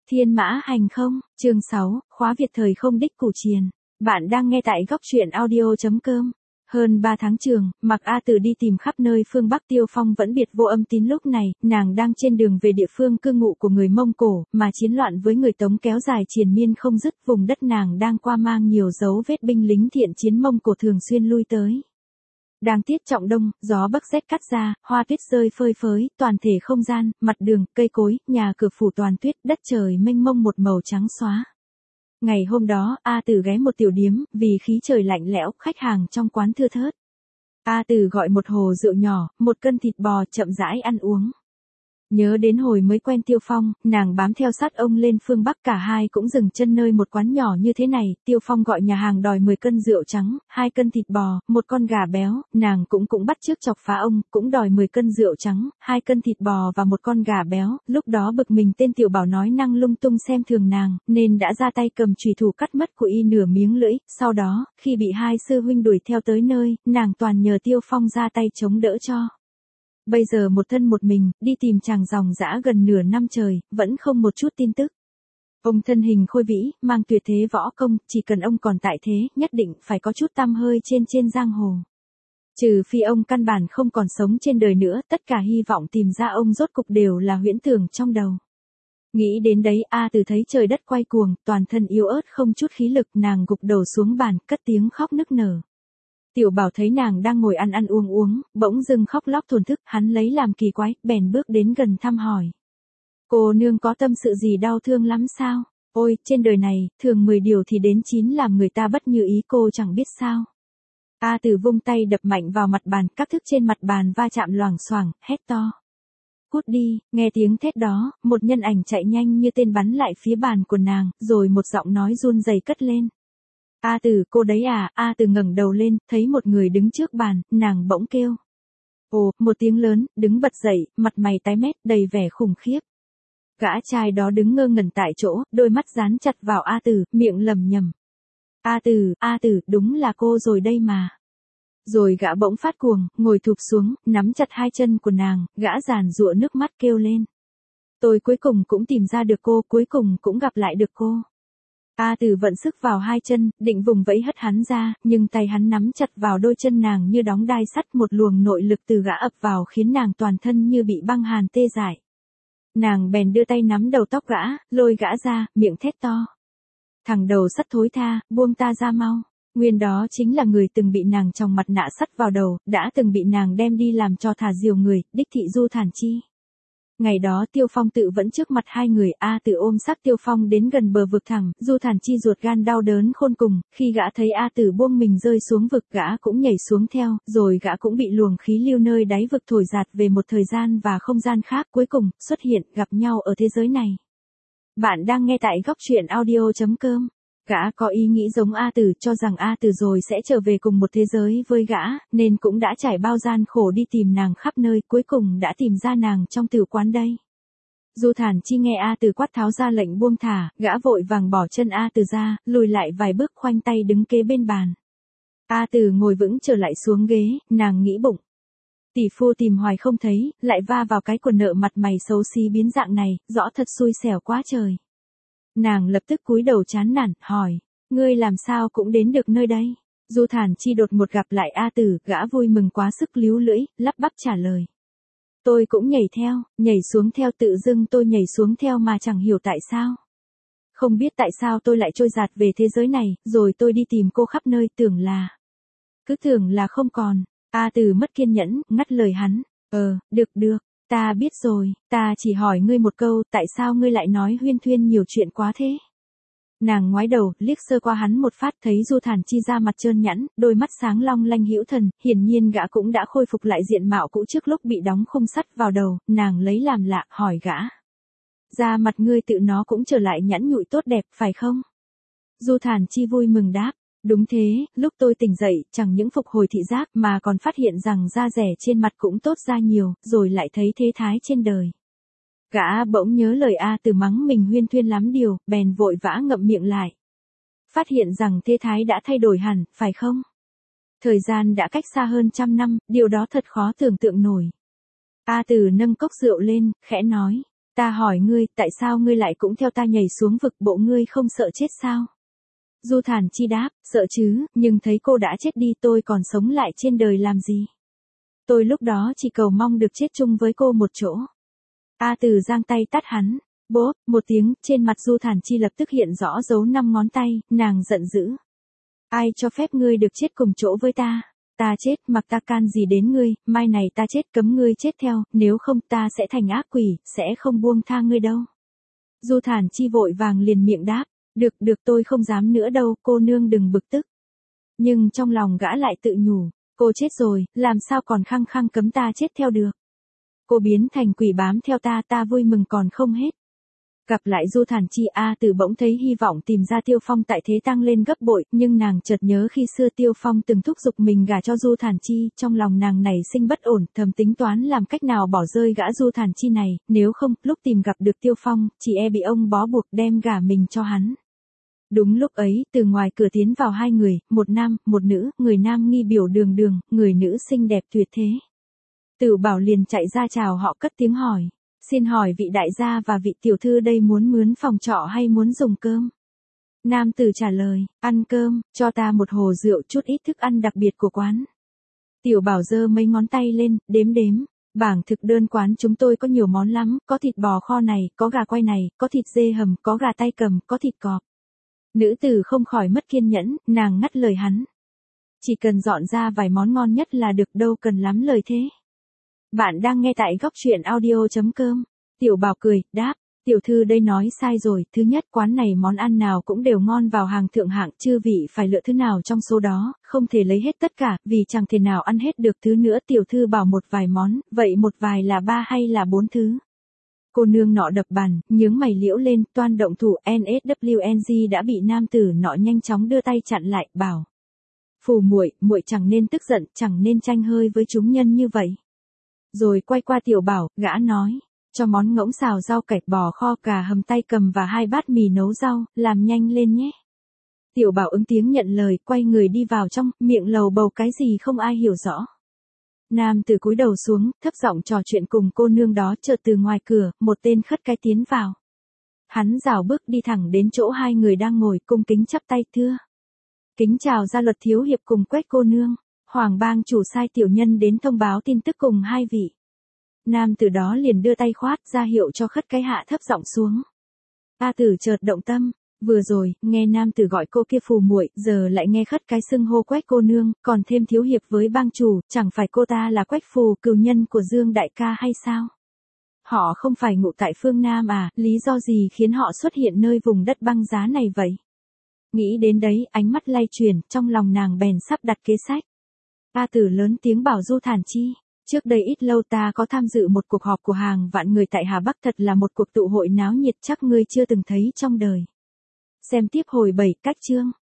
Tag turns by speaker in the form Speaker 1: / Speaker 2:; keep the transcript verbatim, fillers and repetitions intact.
Speaker 1: Thiên mã hành không, chương sáu, khóa Việt thời không đích củ triền. Bạn đang nghe tại góc truyện audio chấm com. Hơn ba tháng trường, mặc A Tử đi tìm khắp nơi phương Bắc, Tiêu Phong vẫn biệt vô âm tín. Lúc này, nàng đang trên đường về địa phương cư ngụ của người Mông Cổ, mà chiến loạn với người Tống kéo dài triền miên không dứt. Vùng đất nàng đang qua mang nhiều dấu vết binh lính thiện chiến Mông Cổ thường xuyên lui tới. Đang tiết trọng đông, gió bấc rét cắt ra, hoa tuyết rơi phơi phới, toàn thể không gian, mặt đường, cây cối, nhà cửa phủ toàn tuyết, đất trời mênh mông một màu trắng xóa. Ngày hôm đó, A Tử ghé một tiểu điếm, vì khí trời lạnh lẽo, khách hàng trong quán thưa thớt. A Tử gọi một hồ rượu nhỏ, một cân thịt bò, chậm rãi ăn uống. Nhớ đến hồi mới quen Tiêu Phong, nàng bám theo sát ông lên phương Bắc, cả hai cũng dừng chân nơi một quán nhỏ như thế này. Tiêu Phong gọi nhà hàng đòi mười cân rượu trắng, hai cân thịt bò, một con gà béo, nàng cũng cũng bắt chước chọc phá ông, cũng đòi mười cân rượu trắng, hai cân thịt bò và một con gà béo. Lúc đó bực mình tên Tiểu Bảo nói năng lung tung xem thường nàng, nên đã ra tay cầm chùy thủ cắt mất của y nửa miếng lưỡi. Sau đó, khi bị hai sư huynh đuổi theo tới nơi, nàng toàn nhờ Tiêu Phong ra tay chống đỡ cho. Bây giờ một thân một mình, đi tìm chàng dòng dã gần nửa năm trời, vẫn không một chút tin tức. Ông thân hình khôi vĩ, mang tuyệt thế võ công, chỉ cần ông còn tại thế, nhất định phải có chút tăm hơi trên trên giang hồ. Trừ phi ông căn bản không còn sống trên đời nữa, tất cả hy vọng tìm ra ông rốt cục đều là huyễn tưởng trong đầu. Nghĩ đến đấy, A Tử thấy trời đất quay cuồng, toàn thân yếu ớt không chút khí lực, nàng gục đầu xuống bàn, cất tiếng khóc nức nở. Tiểu Bảo thấy nàng đang ngồi ăn ăn uống uống, bỗng dưng khóc lóc thổn thức, hắn lấy làm kỳ quái, bèn bước đến gần thăm hỏi. Cô nương có tâm sự gì đau thương lắm sao? Ôi, trên đời này, thường mười điều thì đến chín làm người ta bất như ý, cô chẳng biết sao. A Tử vung tay đập mạnh vào mặt bàn, các thức trên mặt bàn va chạm loảng xoảng, hét to. Cút đi, nghe tiếng thét đó, một nhân ảnh chạy nhanh như tên bắn lại phía bàn của nàng, rồi một giọng nói run rẩy cất lên. A Tử, cô đấy à? A Tử ngẩng đầu lên, thấy một người đứng trước bàn, nàng bỗng kêu. Ồ, một tiếng lớn, đứng bật dậy, mặt mày tái mét, đầy vẻ khủng khiếp. Gã trai đó đứng ngơ ngẩn tại chỗ, đôi mắt dán chặt vào A Tử, miệng lẩm nhẩm. A Tử, A Tử, đúng là cô rồi đây mà. Rồi gã bỗng phát cuồng, ngồi thụp xuống, nắm chặt hai chân của nàng, gã giàn giụa nước mắt kêu lên. Tôi cuối cùng cũng tìm ra được cô, cuối cùng cũng gặp lại được cô. A Tử vận sức vào hai chân, định vùng vẫy hất hắn ra, nhưng tay hắn nắm chặt vào đôi chân nàng như đóng đai sắt, một luồng nội lực từ gã ập vào khiến nàng toàn thân như bị băng hàn tê dại. Nàng bèn đưa tay nắm đầu tóc gã, lôi gã ra, miệng thét to. Thằng đầu sắt thối tha, buông ta ra mau. Nguyên đó chính là người từng bị nàng tròng mặt nạ sắt vào đầu, đã từng bị nàng đem đi làm cho thả diều người, đích thị Du Thản Chi. Ngày đó Tiêu Phong tự vẫn trước mặt hai người, A Tử ôm xác Tiêu Phong đến gần bờ vực thẳm, Du Thản Chi ruột gan đau đớn khôn cùng, khi gã thấy A Tử buông mình rơi xuống vực, gã cũng nhảy xuống theo, rồi gã cũng bị luồng khí lưu nơi đáy vực thổi giạt về một thời gian và không gian khác, cuối cùng xuất hiện, gặp nhau ở thế giới này. Bạn đang nghe tại góc truyện audio chấm com. Gã có ý nghĩ giống A Tử, cho rằng A Tử rồi sẽ trở về cùng một thế giới với gã, nên cũng đã trải bao gian khổ đi tìm nàng khắp nơi, cuối cùng đã tìm ra nàng trong tử quán đây. Du Thản Chi nghe A Tử quát tháo ra lệnh buông thả, gã vội vàng bỏ chân A Tử ra, lùi lại vài bước, khoanh tay đứng kế bên bàn. A Tử ngồi vững trở lại xuống ghế, nàng nghĩ bụng. Tỷ phu tìm hoài không thấy, lại va vào cái quần nợ mặt mày xấu xí biến dạng này, rõ thật xui xẻo quá trời. Nàng lập tức cúi đầu chán nản, hỏi, ngươi làm sao cũng đến được nơi đây? Du Thản Chi đột ngột gặp lại A Tử, gã vui mừng quá sức líu lưỡi, lắp bắp trả lời. Tôi cũng nhảy theo, nhảy xuống theo, tự dưng tôi nhảy xuống theo mà chẳng hiểu tại sao. Không biết tại sao tôi lại trôi dạt về thế giới này, rồi tôi đi tìm cô khắp nơi, tưởng là... Cứ tưởng là không còn. A Tử mất kiên nhẫn, ngắt lời hắn. Ờ, được được. Ta biết rồi, ta chỉ hỏi ngươi một câu, tại sao ngươi lại nói huyên thuyên nhiều chuyện quá thế? Nàng ngoái đầu, liếc sơ qua hắn một phát, thấy Du Thản Chi da mặt trơn nhẵn, đôi mắt sáng long lanh hữu thần, hiển nhiên gã cũng đã khôi phục lại diện mạo cũ trước lúc bị đóng khung sắt vào đầu, nàng lấy làm lạ, hỏi gã. Da mặt ngươi tự nó cũng trở lại nhẵn nhụi tốt đẹp, phải không? Du Thản Chi vui mừng đáp. Đúng thế, lúc tôi tỉnh dậy, chẳng những phục hồi thị giác mà còn phát hiện rằng da rẻ trên mặt cũng tốt ra nhiều, rồi lại thấy thế thái trên đời. Gã bỗng nhớ lời A Tử mắng mình huyên thuyên lắm điều, bèn vội vã ngậm miệng lại. Phát hiện rằng thế thái đã thay đổi hẳn, phải không? Thời gian đã cách xa hơn trăm năm, điều đó thật khó tưởng tượng nổi. A Tử nâng cốc rượu lên, khẽ nói. Ta hỏi ngươi, tại sao ngươi lại cũng theo ta nhảy xuống vực, bộ ngươi không sợ chết sao? Du Thản Chi đáp, sợ chứ, nhưng thấy cô đã chết đi tôi còn sống lại trên đời làm gì? Tôi lúc đó chỉ cầu mong được chết chung với cô một chỗ. A Từ giang tay tát hắn. Bốp, một tiếng, trên mặt Du Thản Chi lập tức hiện rõ dấu năm ngón tay, nàng giận dữ. Ai cho phép ngươi được chết cùng chỗ với ta? Ta chết, mặc ta can gì đến ngươi, mai này ta chết cấm ngươi chết theo, nếu không ta sẽ thành ác quỷ, sẽ không buông tha ngươi đâu. Du Thản Chi vội vàng liền miệng đáp, được được tôi không dám nữa đâu, cô nương đừng bực tức. Nhưng trong lòng gã lại tự nhủ, cô chết rồi, làm sao còn khăng khăng cấm ta chết theo được. Cô biến thành quỷ bám theo ta, ta vui mừng còn không hết. Gặp lại Du Thản Chi, A Từ bỗng thấy hy vọng tìm ra Tiêu Phong tại thế tăng lên gấp bội, nhưng nàng chợt nhớ khi xưa Tiêu Phong từng thúc giục mình gả cho Du Thản Chi, trong lòng nàng nảy sinh bất ổn, thầm tính toán làm cách nào bỏ rơi gã Du Thản Chi này, nếu không, lúc tìm gặp được Tiêu Phong, chỉ e bị ông bó buộc đem gả mình cho hắn. Đúng lúc ấy, từ ngoài cửa tiến vào hai người, một nam, một nữ, người nam nghi biểu đường đường, người nữ xinh đẹp tuyệt thế. Tử Bảo liền chạy ra chào họ cất tiếng hỏi. Xin hỏi vị đại gia và vị tiểu thư đây muốn mướn phòng trọ hay muốn dùng cơm? Nam tử trả lời, ăn cơm, cho ta một hồ rượu chút ít thức ăn đặc biệt của quán. Tiểu Bảo giơ mấy ngón tay lên, đếm đếm. Bảng thực đơn quán chúng tôi có nhiều món lắm, có thịt bò kho này, có gà quay này, có thịt dê hầm, có gà tay cầm, có thịt cọp. Nữ tử không khỏi mất kiên nhẫn, nàng ngắt lời hắn. Chỉ cần dọn ra vài món ngon nhất là được, đâu cần lắm lời thế. Bạn đang nghe tại góc truyện audio chấm com. Tiểu Bảo cười, đáp, tiểu thư đây nói sai rồi, thứ nhất quán này món ăn nào cũng đều ngon vào hàng thượng hạng, chư vị phải lựa thứ nào trong số đó, không thể lấy hết tất cả, vì chẳng thể nào ăn hết được. Thứ nữa tiểu thư bảo một vài món, vậy một vài là ba hay là bốn thứ? Cô nương nọ đập bàn, nhướng mày liễu lên, toan động thủ, en ét vê en giê đã bị nam tử nọ nhanh chóng đưa tay chặn lại, bảo. Phù muội, muội chẳng nên tức giận, chẳng nên tranh hơi với chúng nhân như vậy. Rồi quay qua Tiểu Bảo, gã nói, cho món ngỗng xào rau cải bò kho, cà hầm tay cầm và hai bát mì nấu rau, làm nhanh lên nhé. Tiểu Bảo ứng tiếng nhận lời, quay người đi vào trong, miệng lầu bầu cái gì không ai hiểu rõ. Nam tử cúi đầu xuống, thấp giọng trò chuyện cùng cô nương đó, chợt từ ngoài cửa, một tên khất cái tiến vào. Hắn rảo bước đi thẳng đến chỗ hai người đang ngồi, cung kính chắp tay thưa. Kính chào gia luật thiếu hiệp cùng Quách cô nương. Hoàng bang chủ sai tiểu nhân đến thông báo tin tức cùng hai vị. Nam tử đó liền đưa tay khoát ra hiệu cho khất cái hạ thấp giọng xuống. A Tử chợt động tâm, vừa rồi, nghe nam tử gọi cô kia phù muội, giờ lại nghe khất cái xưng hô Quách cô nương, còn thêm thiếu hiệp với bang chủ, chẳng phải cô ta là Quách phù, cừu nhân của Dương đại ca hay sao? Họ không phải ngụ tại phương Nam à, lý do gì khiến họ xuất hiện nơi vùng đất băng giá này vậy? Nghĩ đến đấy, ánh mắt lay chuyển, trong lòng nàng bèn sắp đặt kế sách. A Tử lớn tiếng bảo Du Thản Chi, trước đây ít lâu ta có tham dự một cuộc họp của hàng vạn người tại Hà Bắc, thật là một cuộc tụ hội náo nhiệt, chắc ngươi chưa từng thấy trong đời. Xem tiếp hồi bảy cách chương.